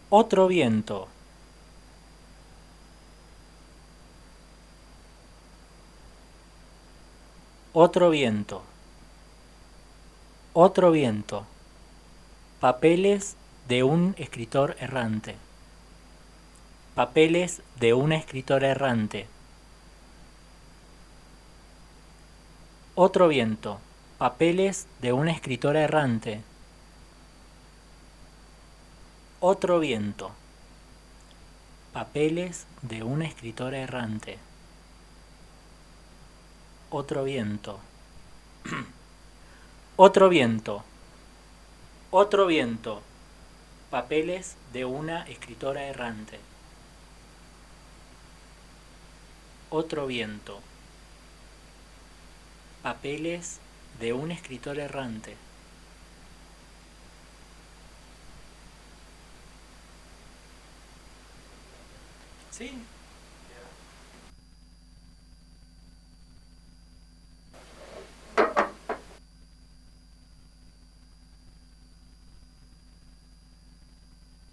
Otro viento. Otro viento. Otro viento. Papeles de un escritor errante. Papeles de una escritora errante. Otro viento. Papeles de una escritora errante. Otro viento. Papeles de una escritora errante. Otro viento. Otro viento. Otro viento. Papeles de una escritora errante. Otro viento. Papeles de un escritor errante. ¿Sí?